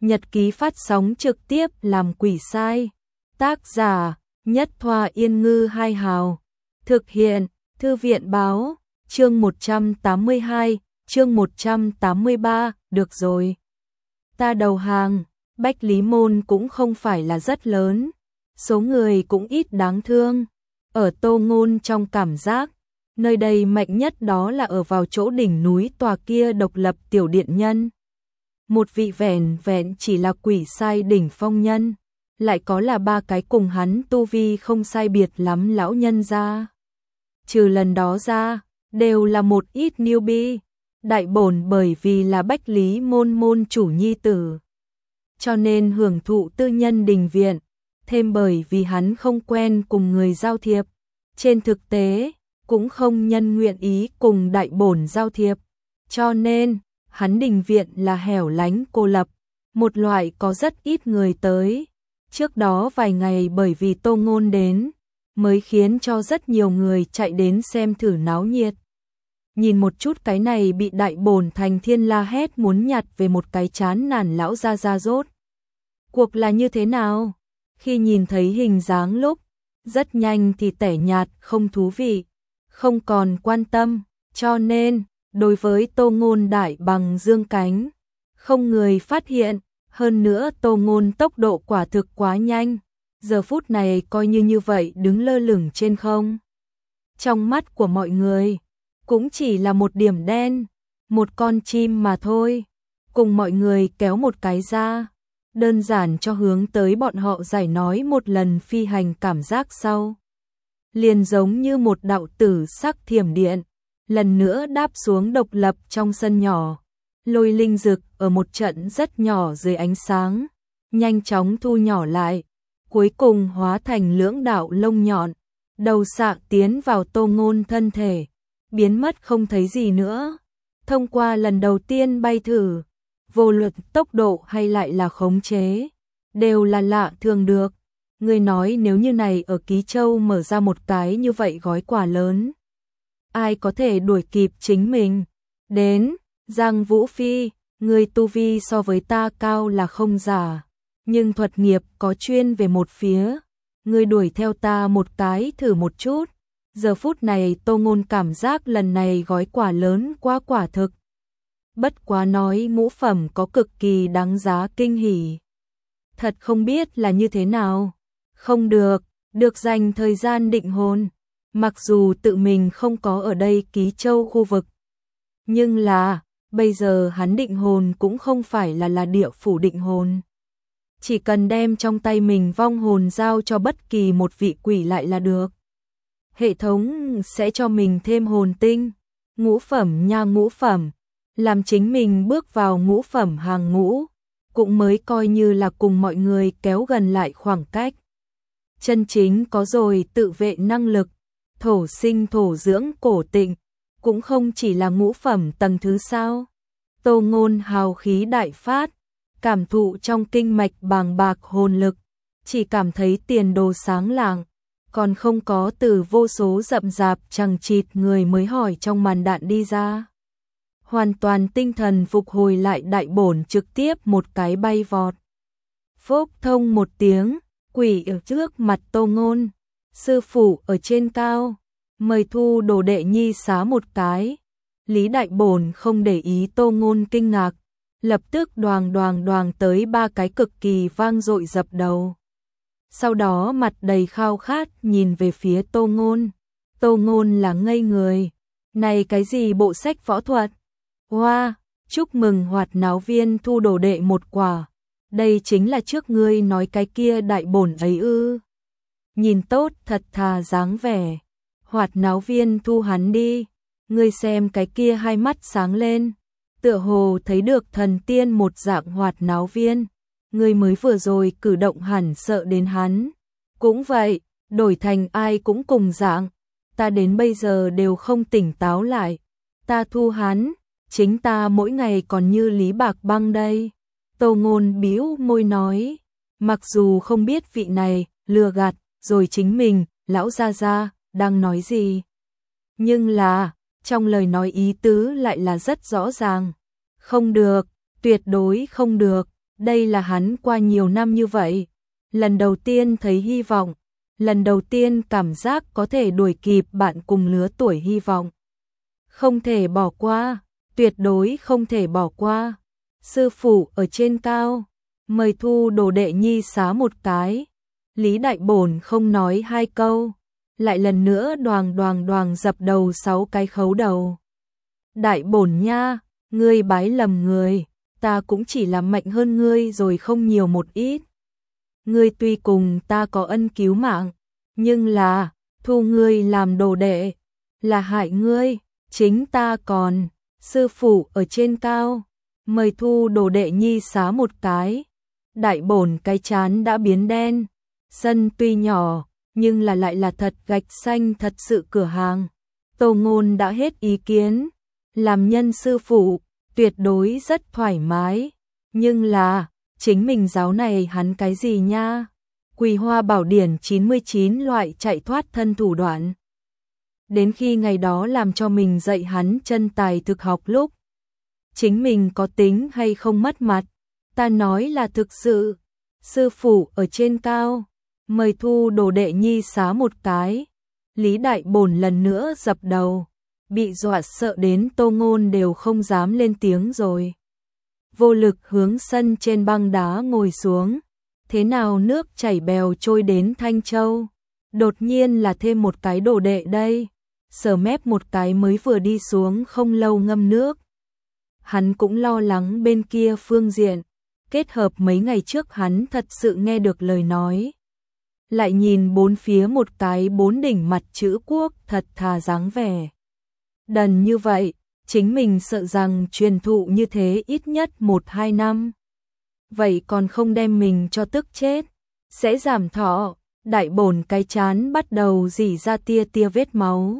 Nhật ký phát sóng trực tiếp làm quỷ sai. Tác giả: Nhất Thoa Yên Ngư Hai Hào. Thực hiện: Thư viện báo. Chương 182, chương 183, được rồi. Ta đầu hàng. Bách Lý Môn cũng không phải là rất lớn, số người cũng ít đáng thương. Ở Tô Ngôn trong cảm giác, nơi đây mạnh nhất đó là ở vào chỗ đỉnh núi tòa kia độc lập tiểu điện nhân. Một vị vẻn vẹn chỉ là quỷ sai đỉnh phong nhân, lại có là ba cái cùng hắn tu vi không sai biệt lắm lão nhân ra. Trừ lần đó ra, đều là một ít newbie. Đại bổn bởi vì là Bách Lý Môn môn chủ nhi tử, cho nên hưởng thụ tư nhân đình viện, thêm bởi vì hắn không quen cùng người giao thiệp, trên thực tế cũng không nhân nguyện ý cùng đại bổn giao thiệp, cho nên hắn đình viện là hẻo lánh cô lập, một loại có rất ít người tới. Trước đó vài ngày bởi vì Tô Ngôn đến, mới khiến cho rất nhiều người chạy đến xem thử náo nhiệt. Nhìn một chút cái này bị đại bổn thành thiên la hét muốn nhặt về một cái chán nản lão ra rốt. Cuộc là như thế nào? Khi nhìn thấy hình dáng lúc, rất nhanh thì tẻ nhạt không thú vị, không còn quan tâm, cho nên, đối với Tô Ngôn đại bằng dương cánh, không người phát hiện, hơn nữa Tô Ngôn tốc độ quả thực quá nhanh, giờ phút này coi như vậy đứng lơ lửng trên không. Trong mắt của mọi người, cũng chỉ là một điểm đen, một con chim mà thôi, cùng mọi người kéo một cái ra, đơn giản cho hướng tới bọn họ giải nói một lần phi hành cảm giác sau. Liền giống như một đạo tử sắc thiểm điện, lần nữa đáp xuống độc lập trong sân nhỏ, lôi linh dực ở một trận rất nhỏ dưới ánh sáng, nhanh chóng thu nhỏ lại, cuối cùng hóa thành lưỡng đạo lông nhọn, đầu xạ tiến vào Tô Ngôn thân thể, biến mất không thấy gì nữa. Thông qua lần đầu tiên bay thử, vô luận tốc độ hay lại là khống chế, đều là lạ thường được. Người nói nếu như này ở Ký Châu mở ra một cái như vậy gói quà lớn, ai có thể đuổi kịp chính mình? Đến, Giang Vũ Phi, người tu vi so với ta cao là không giả, nhưng thuật nghiệp có chuyên về một phía, người đuổi theo ta một cái thử một chút. Giờ phút này Tô Ngôn cảm giác lần này gói quà lớn quá quả thực. Bất quá nói ngũ phẩm có cực kỳ đáng giá kinh hỉ. Thật không biết là như thế nào. Không được, được dành thời gian định hồn. Mặc dù tự mình không có ở đây Ký Châu khu vực. Nhưng là, bây giờ hắn định hồn cũng không phải là địa phủ định hồn. Chỉ cần đem trong tay mình vong hồn giao cho bất kỳ một vị quỷ lại là được. Hệ thống sẽ cho mình thêm hồn tinh, ngũ phẩm nha ngũ phẩm, làm chính mình bước vào ngũ phẩm hàng ngũ, cũng mới coi như là cùng mọi người kéo gần lại khoảng cách. Chân chính có rồi tự vệ năng lực, thổ sinh thổ dưỡng cổ tịnh, cũng không chỉ là ngũ phẩm tầng thứ sao. Tô Ngôn hào khí đại phát, cảm thụ trong kinh mạch bàng bạc hồn lực, chỉ cảm thấy tiền đồ sáng lạng. Còn không có từ vô số rậm rạp chằng chịt người mới hỏi trong màn đạn đi ra. Hoàn toàn tinh thần phục hồi lại đại bổn trực tiếp một cái bay vọt. Phốc thông một tiếng, quỷ ở trước mặt Tô Ngôn. Sư phụ ở trên cao, mời thu đồ đệ nhi xá một cái. Lý đại bổn không để ý Tô Ngôn kinh ngạc, lập tức đoàng tới ba cái cực kỳ vang dội dập đầu. Sau đó mặt đầy khao khát nhìn về phía Tô Ngôn. Tô Ngôn là ngây người. Này cái gì bộ sách võ thuật? Hoa, chúc mừng Hoạt Náo Viên thu đồ đệ một quả. Đây chính là trước ngươi nói cái kia đại bổn ấy ư? Nhìn tốt thật thà dáng vẻ. Hoạt Náo Viên thu hắn đi. Ngươi xem cái kia hai mắt sáng lên, tựa hồ thấy được thần tiên một dạng Hoạt Náo Viên. Người mới vừa rồi cử động hẳn sợ đến hắn. Cũng vậy, đổi thành ai cũng cùng dạng. Ta đến bây giờ đều không tỉnh táo lại. Ta thu hắn, chính ta mỗi ngày còn như Lý Bạc Băng đây. Tô Ngôn bĩu môi nói, mặc dù không biết vị này lừa gạt rồi chính mình, lão gia đang nói gì. Nhưng là, trong lời nói ý tứ lại là rất rõ ràng. Không được, tuyệt đối không được. Đây là hắn qua nhiều năm như vậy, lần đầu tiên thấy hy vọng, lần đầu tiên cảm giác có thể đuổi kịp bạn cùng lứa tuổi hy vọng. Không thể bỏ qua, tuyệt đối không thể bỏ qua. Sư phụ ở trên cao, mời thu đồ đệ nhi xá một cái. Lý Đại Bổn không nói hai câu, lại lần nữa đoàng đoàng đoàng dập đầu 6 cái khấu đầu. Đại Bổn nha, ngươi bái lầm người, ta cũng chỉ là mạnh hơn ngươi rồi không nhiều một ít. Ngươi tuy cùng ta có ân cứu mạng, nhưng là, thu ngươi làm đồ đệ, là hại ngươi, chính ta còn, sư phụ ở trên cao, mời thu đồ đệ nhi xá một cái. Đại Bổn cái chán đã biến đen, sân tuy nhỏ, nhưng là lại là thật gạch xanh thật sự cửa hàng. Tô Ngôn đã hết ý kiến, làm nhân sư phụ, tuyệt đối rất thoải mái, nhưng là, chính mình giáo này hắn cái gì nha? Quỳ Hoa Bảo Điển 99 loại chạy thoát thân thủ đoạn. Đến khi ngày đó làm cho mình dạy hắn chân tài thực học lúc, chính mình có tính hay không mất mặt, ta nói là thực sự. Sư phụ ở trên cao, mời thu đồ đệ nhi xá một cái. Lý Đại Bổn lần nữa dập đầu, bị dọa sợ đến Tô Ngôn đều không dám lên tiếng rồi. Vô lực hướng sân trên băng đá ngồi xuống. Thế nào nước chảy bèo trôi đến Thanh Châu, đột nhiên là thêm một cái đồ đệ đây. Sờ mép một cái mới vừa đi xuống không lâu ngâm nước. Hắn cũng lo lắng bên kia phương diện, kết hợp mấy ngày trước hắn thật sự nghe được lời nói. Lại nhìn bốn phía một cái 4 đỉnh mặt chữ quốc thật thà dáng vẻ. Đần như vậy, chính mình sợ rằng truyền thụ như thế ít nhất 1-2 năm. Vậy còn không đem mình cho tức chết, sẽ giảm thọ. Đại Bổn cái chán bắt đầu rỉ ra tia tia vết máu.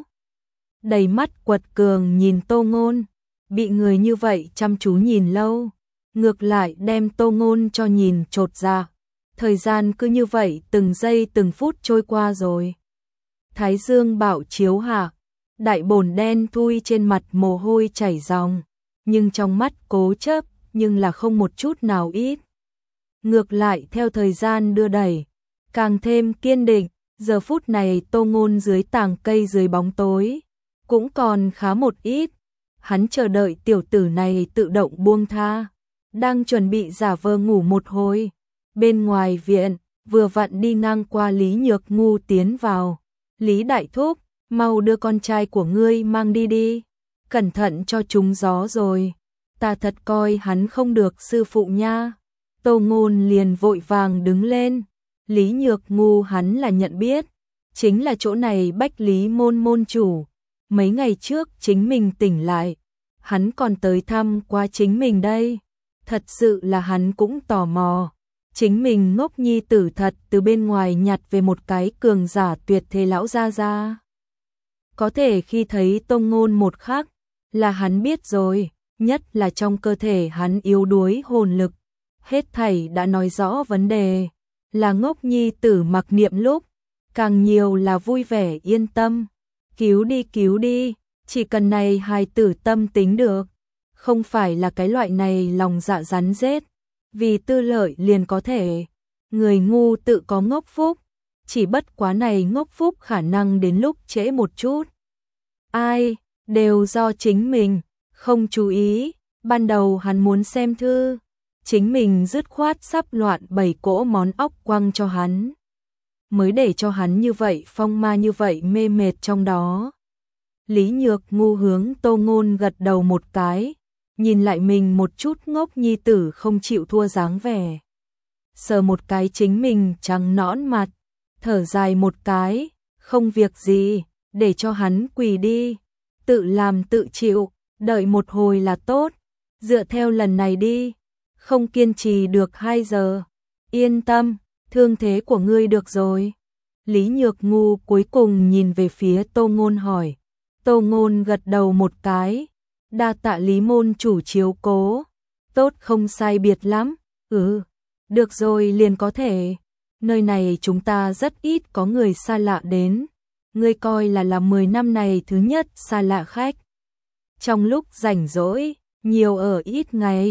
Đầy mắt quật cường nhìn Tô Ngôn, bị người như vậy chăm chú nhìn lâu, ngược lại đem Tô Ngôn cho nhìn chột dạ. Thời gian cứ như vậy từng giây từng phút trôi qua rồi. Thái dương bảo chiếu hạ, Đại Bổn đen thui trên mặt mồ hôi chảy ròng, nhưng trong mắt cố chấp, nhưng là không một chút nào ít. Ngược lại theo thời gian đưa đẩy, càng thêm kiên định. Giờ phút này Tô Ngôn dưới tàng cây dưới bóng tối, cũng còn khá một ít. Hắn chờ đợi tiểu tử này tự động buông tha, đang chuẩn bị giả vờ ngủ một hồi. Bên ngoài viện, vừa vặn đi ngang qua Lý Nhược Ngu tiến vào. Lý Đại Thúc, mau đưa con trai của ngươi mang đi đi, cẩn thận cho trúng gió rồi. Ta thật coi hắn không được sư phụ nha. Tô Ngôn liền vội vàng đứng lên. Lý Nhược Ngu hắn là nhận biết, chính là chỗ này Bách Lý môn môn chủ. Mấy ngày trước chính mình tỉnh lại, hắn còn tới thăm qua chính mình đây. Thật sự là hắn cũng tò mò. Chính mình ngốc nhi tử thật từ bên ngoài nhặt về một cái cường giả tuyệt thế lão gia gia. Có thể khi thấy Tô Ngôn một khắc, là hắn biết rồi, nhất là trong cơ thể hắn yếu đuối hồn lực. Hết thảy đã nói rõ vấn đề, là ngốc nhi tử mặc niệm lúc, càng nhiều là vui vẻ yên tâm. Cứu đi, chỉ cần này hài tử tâm tính được, không phải là cái loại này lòng dạ rắn rết, vì tư lợi liền có thể. Người ngu tự có ngốc phúc, chỉ bất quá này ngốc phúc khả năng đến lúc trễ một chút. Ai, đều do chính mình, không chú ý, ban đầu hắn muốn xem thư, chính mình dứt khoát sắp loạn 7 cỗ món óc quăng cho hắn. Mới để cho hắn như vậy phong ma như vậy mê mệt trong đó. Lý Nhược Ngu hướng Tô Ngôn gật đầu một cái, nhìn lại mình một chút ngốc nhi tử không chịu thua dáng vẻ. Sờ một cái chính mình trắng nõn mặt, thở dài một cái, không việc gì, để cho hắn quỳ đi, tự làm tự chịu, đợi một hồi là tốt, dựa theo lần này đi, không kiên trì được 2 giờ, yên tâm, thương thế của ngươi được rồi. Lý Nhược Ngu cuối cùng nhìn về phía Tô Ngôn hỏi. Tô Ngôn gật đầu một cái, đa tạ Lý môn chủ chiếu cố, tốt không sai biệt lắm, được rồi liền có thể, nơi này chúng ta rất ít có người xa lạ đến, ngươi coi là 10 năm này thứ nhất xa lạ khách. Trong lúc rảnh rỗi, nhiều ở ít ngày,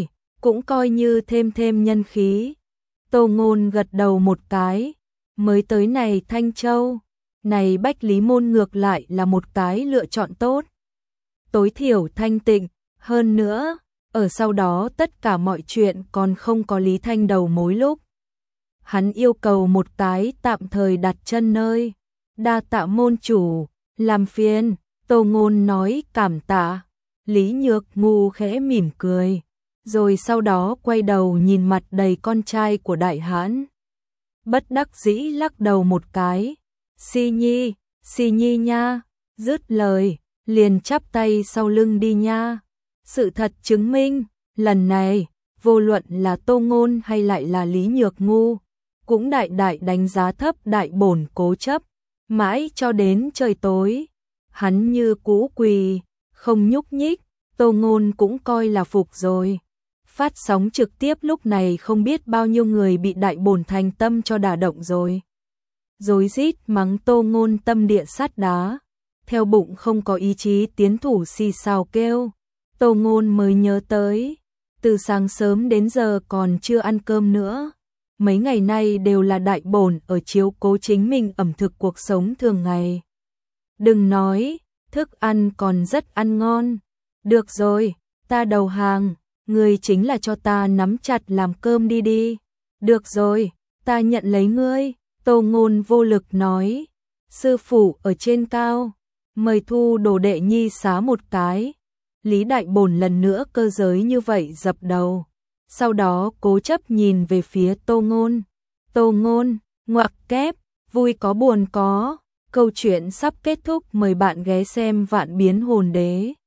cũng coi như thêm nhân khí. Tô Ngôn gật đầu một cái, mới tới này Thanh Châu, này Bách Lý Môn ngược lại là một cái lựa chọn tốt. Tối thiểu thanh tịnh, hơn nữa, ở sau đó tất cả mọi chuyện còn không có Lý Thanh đầu mối lúc. Hắn yêu cầu một cái tạm thời đặt chân nơi. Đa tạ môn chủ, làm phiền. Tô Ngôn nói cảm tạ. Lý Nhược Ngu khẽ mỉm cười, rồi sau đó quay đầu nhìn mặt đầy con trai của đại hãn. Bất đắc dĩ lắc đầu một cái. Si Nhi nha, dứt lời, liền chắp tay sau lưng đi nha. Sự thật chứng minh, lần này, vô luận là Tô Ngôn hay lại là Lý Nhược Ngu, cũng đại đánh giá thấp đại bổn cố chấp, mãi cho đến trời tối. Hắn như cũ quỳ, không nhúc nhích, Tô Ngôn cũng coi là phục rồi. Phát sóng trực tiếp lúc này không biết bao nhiêu người bị đại bổn thành tâm cho đả động rồi. Rối rít mắng Tô Ngôn tâm địa sắt đá, theo bụng không có ý chí tiến thủ xì xào kêu. Tô Ngôn mới nhớ tới, từ sáng sớm đến giờ còn chưa ăn cơm nữa. Mấy ngày nay đều là đại bổn ở chiếu cố chính mình ẩm thực cuộc sống thường ngày. Đừng nói, thức ăn còn rất ăn ngon. Được rồi, ta đầu hàng, ngươi chính là cho ta nắm chặt làm cơm đi. Được rồi, ta nhận lấy ngươi. Tô Ngôn vô lực nói, sư phụ ở trên cao, mời thu đồ đệ nhi xá một cái. Lý đại bổn lần nữa cơ giới như vậy dập đầu, sau đó cố chấp nhìn về phía Tô Ngôn. Tô Ngôn, ngoặc kép, vui có buồn có. Câu chuyện sắp kết thúc, mời bạn ghé xem Vạn Biến Hồn Đế.